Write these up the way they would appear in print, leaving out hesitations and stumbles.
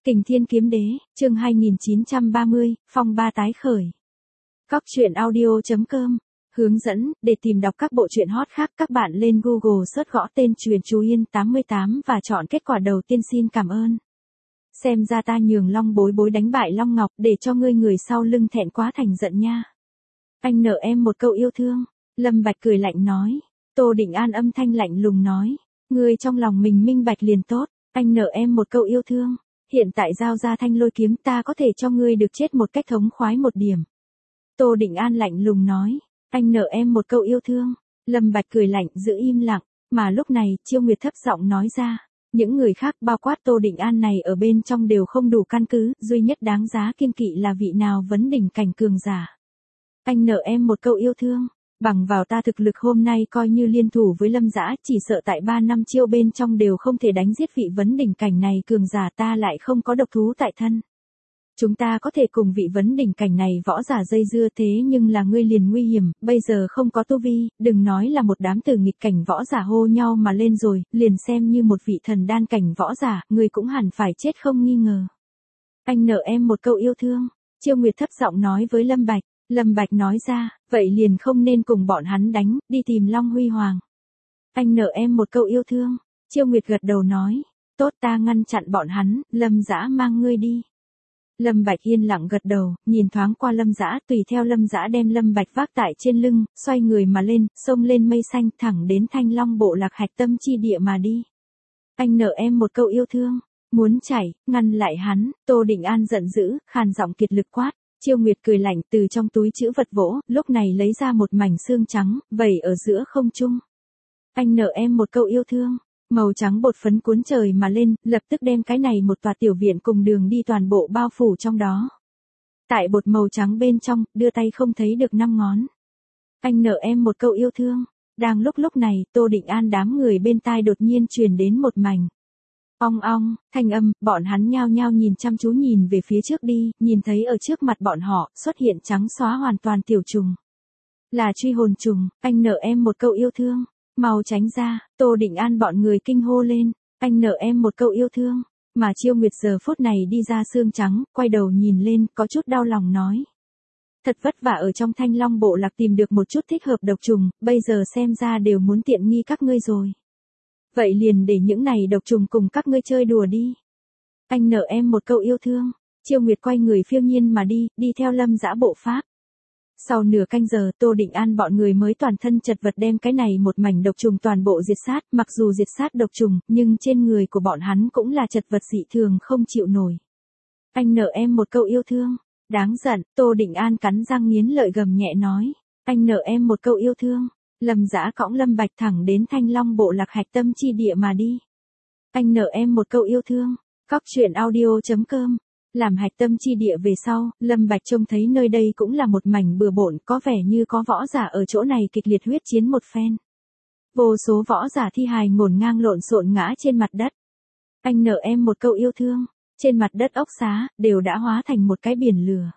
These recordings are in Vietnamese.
Kình Thiên Kiếm Đế, chương 2930, phong ba tái khởi. Cóc truyện audio.com. Hướng dẫn, để tìm đọc các bộ truyện hot khác các bạn lên Google search gõ tên Truyện Chú Yên 88 và chọn kết quả đầu tiên. Xin cảm ơn. Xem ra ta nhường Long Bối Bối đánh bại Long Ngọc để cho ngươi người sau lưng thẹn quá thành giận nha. Anh nợ em một câu yêu thương. Lâm Bạch cười lạnh nói. Tô Định An âm thanh lạnh lùng nói. Ngươi trong lòng mình minh bạch liền tốt. Anh nợ em một câu yêu thương. Hiện tại giao ra thanh lôi kiếm ta có thể cho ngươi được chết một cách thống khoái một điểm. Tô Định An lạnh lùng nói. Anh nợ em một câu yêu thương. Lâm Bạch cười lạnh giữ im lặng. Mà lúc này Chiêu Nguyệt thấp giọng nói ra. Những người khác bao quát Tô Định An này ở bên trong đều không đủ căn cứ. Duy nhất đáng giá kiêng kỵ là vị nào vấn đỉnh cảnh cường giả. Anh nợ em một câu yêu thương. Bằng vào ta thực lực hôm nay coi như liên thủ với Lâm Dã, chỉ sợ tại 3 năm chiêu bên trong đều không thể đánh giết vị vấn đỉnh cảnh này cường giả, ta lại không có độc thú tại thân. Chúng ta có thể cùng vị vấn đỉnh cảnh này võ giả dây dưa, thế nhưng là ngươi liền nguy hiểm, bây giờ không có tu vi, đừng nói là một đám tử nghịch cảnh võ giả hô nhau mà lên rồi, liền xem như một vị thần đan cảnh võ giả, ngươi cũng hẳn phải chết không nghi ngờ. Anh nợ em một câu yêu thương. Chiêu Nguyệt thấp giọng nói với Lâm Bạch. Lâm Bạch nói ra, vậy liền không nên cùng bọn hắn đánh, đi tìm Long Huy Hoàng. Anh nợ em một câu yêu thương. Chiêu Nguyệt gật đầu nói, tốt, ta ngăn chặn bọn hắn, Lâm Dã mang ngươi đi. Lâm Bạch yên lặng gật đầu, nhìn thoáng qua Lâm Dã, tùy theo Lâm Dã đem Lâm Bạch vác tại trên lưng, xoay người mà lên, xông lên mây xanh thẳng đến Thanh Long bộ lạc hạch tâm chi địa mà đi. Anh nợ em một câu yêu thương. Muốn chạy, ngăn lại hắn. Tô Định An giận dữ, khàn giọng kiệt lực quát. Chiêu Nguyệt cười lạnh từ trong túi trữ vật vỗ, lúc này lấy ra một mảnh xương trắng, vẩy ở giữa không trung. Anh nợ em một câu yêu thương. Màu trắng bột phấn cuốn trời mà lên, lập tức đem cái này một tòa tiểu viện cùng đường đi toàn bộ bao phủ trong đó. Tại bột màu trắng bên trong, đưa tay không thấy được 5 ngón. Anh nợ em một câu yêu thương. Đang lúc này, Tô Định An đám người bên tai đột nhiên truyền đến một mảnh. Ong ong, thanh âm, bọn hắn nhao nhao nhìn chăm chú nhìn về phía trước đi, nhìn thấy ở trước mặt bọn họ, xuất hiện trắng xóa hoàn toàn tiểu trùng. Là truy hồn trùng. Anh nợ em một câu yêu thương. Mau tránh ra. Tô Định An bọn người kinh hô lên. Anh nợ em một câu yêu thương. Mà Chiêu Nguyệt giờ phút này đi ra xương trắng, quay đầu nhìn lên, có chút đau lòng nói. Thật vất vả ở trong Thanh Long bộ lạc tìm được một chút thích hợp độc trùng, bây giờ xem ra đều muốn tiện nghi các ngươi rồi. Vậy liền để những này độc trùng cùng các ngươi chơi đùa đi. Anh nợ em một câu yêu thương. Chiêu Nguyệt quay người phiêu nhiên mà đi, đi theo Lâm Dã bộ pháp. Sau nửa canh giờ, Tô Định An bọn người mới toàn thân chật vật đem cái này một mảnh độc trùng toàn bộ diệt sát, mặc dù diệt sát độc trùng, nhưng trên người của bọn hắn cũng là chật vật dị thường không chịu nổi. Anh nợ em một câu yêu thương. Đáng giận. Tô Định An cắn răng nghiến lợi gầm nhẹ nói. Anh nợ em một câu yêu thương. Lâm Dã cõng Lâm Bạch thẳng đến Thanh Long bộ lạc hạch tâm chi địa mà đi. Anh nợ em một câu yêu thương. Cóc truyện audio.com. Làm hạch tâm chi địa về sau, Lâm Bạch trông thấy nơi đây cũng là một mảnh bừa bộn, có vẻ như có võ giả ở chỗ này kịch liệt huyết chiến một phen. Vô số võ giả thi hài ngổn ngang lộn xộn ngã trên mặt đất. Anh nợ em một câu yêu thương. Trên mặt đất ốc xá, đều đã hóa thành một cái biển lửa.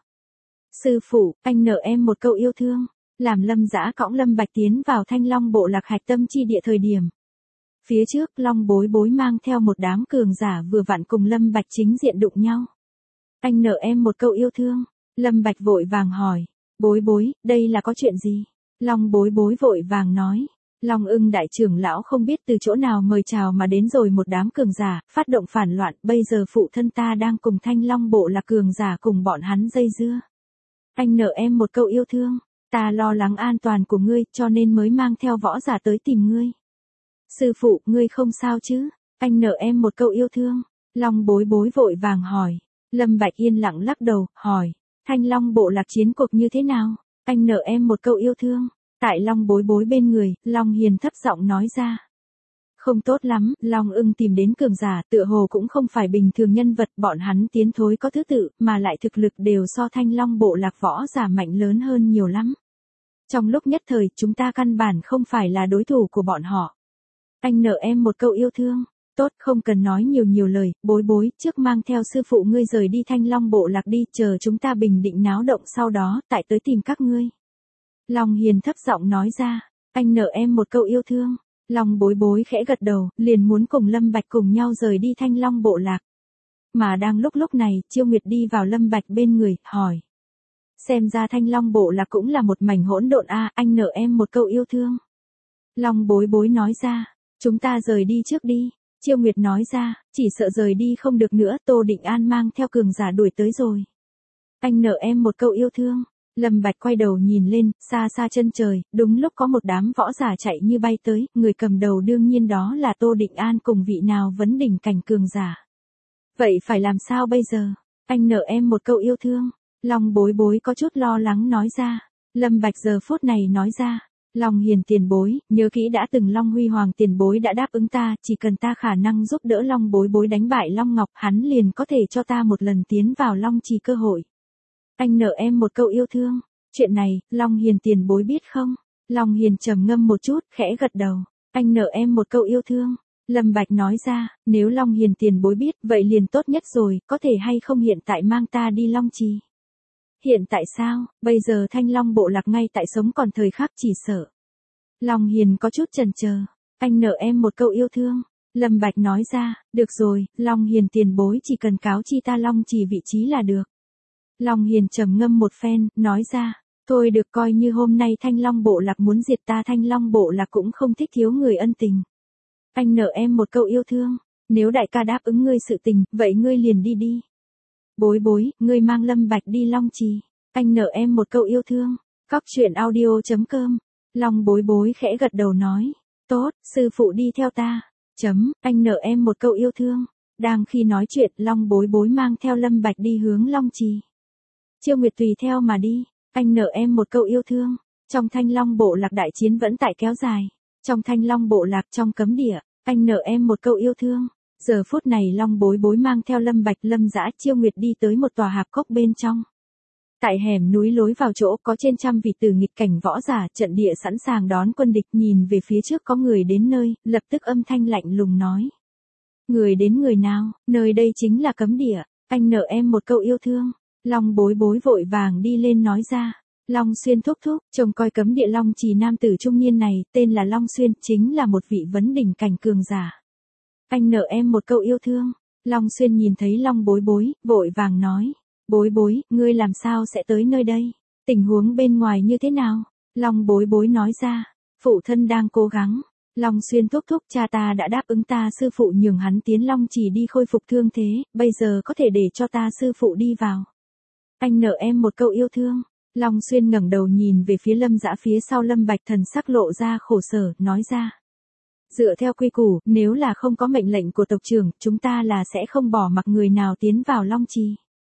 Sư phụ, anh nợ em một câu yêu thương. Làm Lâm Dã cõng Lâm Bạch tiến vào Thanh Long bộ lạc hạch tâm chi địa thời điểm. Phía trước Long Bối Bối mang theo một đám cường giả vừa vặn cùng Lâm Bạch chính diện đụng nhau. Anh nợ em một câu yêu thương. Lâm Bạch vội vàng hỏi. Bối Bối, đây là có chuyện gì? Long Bối Bối vội vàng nói. Long Ưng đại trưởng lão không biết từ chỗ nào mời chào mà đến rồi một đám cường giả, phát động phản loạn, bây giờ phụ thân ta đang cùng Thanh Long bộ lạc cường giả cùng bọn hắn dây dưa. Anh nợ em một câu yêu thương. Ta lo lắng an toàn của ngươi, cho nên mới mang theo võ giả tới tìm ngươi. Sư phụ, ngươi không sao chứ? Anh nợ em một câu yêu thương. Long Bối Bối vội vàng hỏi. Lâm Bạch yên lặng lắc đầu, hỏi. Thanh Long bộ lạc chiến cuộc như thế nào? Anh nợ em một câu yêu thương. Tại Long Bối Bối bên người, Long Hiền thấp giọng nói ra. Không tốt lắm, Long Ưng tìm đến cường giả, tựa hồ cũng không phải bình thường nhân vật, bọn hắn tiến thối có thứ tự, mà lại thực lực đều so Thanh Long bộ lạc võ giả mạnh lớn hơn nhiều lắm. Trong lúc nhất thời, chúng ta căn bản không phải là đối thủ của bọn họ. Anh nợ em một câu yêu thương. Tốt, không cần nói nhiều lời, Bối Bối, trước mang theo sư phụ ngươi rời đi Thanh Long bộ lạc đi, chờ chúng ta bình định náo động sau đó, tại tới tìm các ngươi. Long Hiền thấp giọng nói ra. Anh nợ em một câu yêu thương. Long Bối Bối khẽ gật đầu, liền muốn cùng Lâm Bạch cùng nhau rời đi Thanh Long bộ lạc. mà đang lúc này, Chiêu Nguyệt đi vào Lâm Bạch bên người, hỏi. Xem ra Thanh Long Bộ Lạc cũng là một mảnh hỗn độn a, anh nợ em một câu yêu thương. Long Bối Bối nói ra, chúng ta rời đi trước đi. Chiêu Nguyệt nói ra, chỉ sợ rời đi không được nữa, Tô Định An mang theo cường giả đuổi tới rồi. Anh nợ em một câu yêu thương. Lâm Bạch quay đầu nhìn lên, xa xa chân trời, đúng lúc có một đám võ giả chạy như bay tới, người cầm đầu đương nhiên đó là Tô Định An cùng vị nào vấn đỉnh cảnh cường giả. Vậy phải làm sao bây giờ? Anh nợ em một câu yêu thương. Long Bối Bối có chút lo lắng nói ra. Lâm Bạch giờ phút này nói ra. Long Hiền tiền bối, nhớ kỹ đã từng Long Huy Hoàng tiền bối đã đáp ứng ta, chỉ cần ta khả năng giúp đỡ Long Bối Bối đánh bại Long Ngọc, hắn liền có thể cho ta một lần tiến vào Long Trì cơ hội. Anh nợ em một câu yêu thương. Chuyện này, Long Hiền tiền bối biết không? Long Hiền trầm ngâm một chút, khẽ gật đầu. Anh nợ em một câu yêu thương. Lâm Bạch nói ra, nếu Long Hiền tiền bối biết, vậy liền tốt nhất rồi, có thể hay không hiện tại mang ta đi Long Trì? Hiện tại sao? Bây giờ Thanh Long Bộ Lạc ngay tại sống còn thời khắc chỉ sợ. Long Hiền có chút chần chờ. Anh nợ em một câu yêu thương. Lâm Bạch nói ra, được rồi, Long Hiền tiền bối chỉ cần cáo chi ta Long Trì vị trí là được. Long Hiền trầm ngâm một phen, nói ra, thôi được coi như hôm nay Thanh Long Bộ Lạc muốn diệt ta, Thanh Long Bộ Lạc cũng không thích thiếu người ân tình. Anh nợ em một câu yêu thương, nếu đại ca đáp ứng ngươi sự tình, vậy ngươi liền đi đi. Bối Bối, ngươi mang Lâm Bạch đi Long Trì. Anh nợ em một câu yêu thương. Cóc truyện audio.com. Long Bối Bối khẽ gật đầu nói, tốt, sư phụ đi theo ta. Anh nợ em một câu yêu thương. Đang khi nói chuyện, Long Bối Bối mang theo Lâm Bạch đi hướng Long Trì. Chiêu Nguyệt tùy theo mà đi. Anh nợ em một câu yêu thương. Trong Thanh Long Bộ Lạc đại chiến vẫn tại kéo dài. Trong Thanh Long Bộ Lạc trong cấm địa, anh nợ em một câu yêu thương. Giờ phút này Long Bối Bối mang theo Lâm Bạch, Lâm Dã, Chiêu Nguyệt đi tới một tòa hạp cốc bên trong. Tại hẻm núi lối vào chỗ có trên trăm vị tử nghịch cảnh võ giả, trận địa sẵn sàng đón quân địch, nhìn về phía trước có người đến nơi, lập tức âm thanh lạnh lùng nói. Người đến người nào, nơi đây chính là cấm địa, anh nợ em một câu yêu thương. Long Bối Bối vội vàng đi lên nói ra. Long Xuyên thúc thúc, trông coi cấm địa Long Trì nam tử trung niên này, tên là Long Xuyên, chính là một vị vấn đỉnh cảnh cường giả. Anh nợ em một câu yêu thương. Long Xuyên nhìn thấy Long Bối Bối, vội vàng nói. Bối Bối, ngươi làm sao sẽ tới nơi đây? Tình huống bên ngoài như thế nào? Long Bối Bối nói ra. Phụ thân đang cố gắng. Long Xuyên thúc thúc, cha ta đã đáp ứng ta sư phụ nhường hắn tiến Long Trì đi khôi phục thương thế, bây giờ có thể để cho ta sư phụ đi vào. Anh nợ em một câu yêu thương. Long Xuyên ngẩng đầu nhìn về phía Lâm Dã phía sau Lâm Bạch, thần sắc lộ ra khổ sở, nói ra. Dựa theo quy củ, nếu là không có mệnh lệnh của tộc trưởng, chúng ta là sẽ không bỏ mặc người nào tiến vào Long Trì.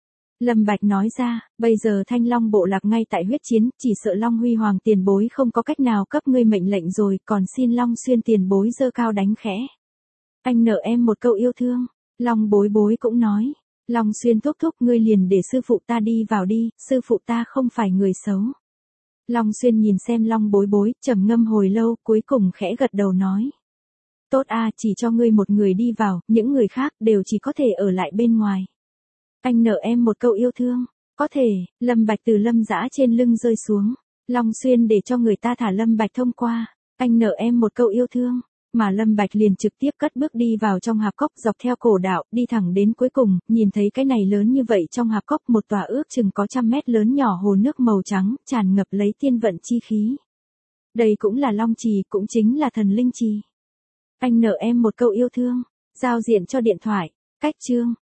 Lâm Bạch nói ra, bây giờ Thanh Long Bộ Lạc ngay tại huyết chiến, chỉ sợ Long Huy Hoàng tiền bối không có cách nào cấp ngươi mệnh lệnh rồi, còn xin Long Xuyên tiền bối giơ cao đánh khẽ. Anh nợ em một câu yêu thương. Long Bối Bối cũng nói. Long Xuyên thúc thúc, ngươi liền để sư phụ ta đi vào đi, sư phụ ta không phải người xấu. Long Xuyên nhìn xem Long Bối Bối, trầm ngâm hồi lâu, cuối cùng khẽ gật đầu nói. Tốt a, chỉ cho ngươi một người đi vào, những người khác đều chỉ có thể ở lại bên ngoài. Anh nợ em một câu yêu thương. Có thể. Lâm Bạch từ Lâm Dã trên lưng rơi xuống. Long Xuyên để cho người ta thả Lâm Bạch thông qua. Anh nợ em một câu yêu thương. Mà Lâm Bạch liền trực tiếp cất bước đi vào trong hạp cốc, dọc theo cổ đạo, đi thẳng đến cuối cùng, nhìn thấy cái này lớn như vậy trong hạp cốc, một tòa ước chừng có 100 mét lớn nhỏ hồ nước màu trắng, tràn ngập lấy tiên vận chi khí. Đây cũng là Long Trì, cũng chính là thần linh trì. Anh nợ em một câu yêu thương. Giao diện cho điện thoại. Cách chương.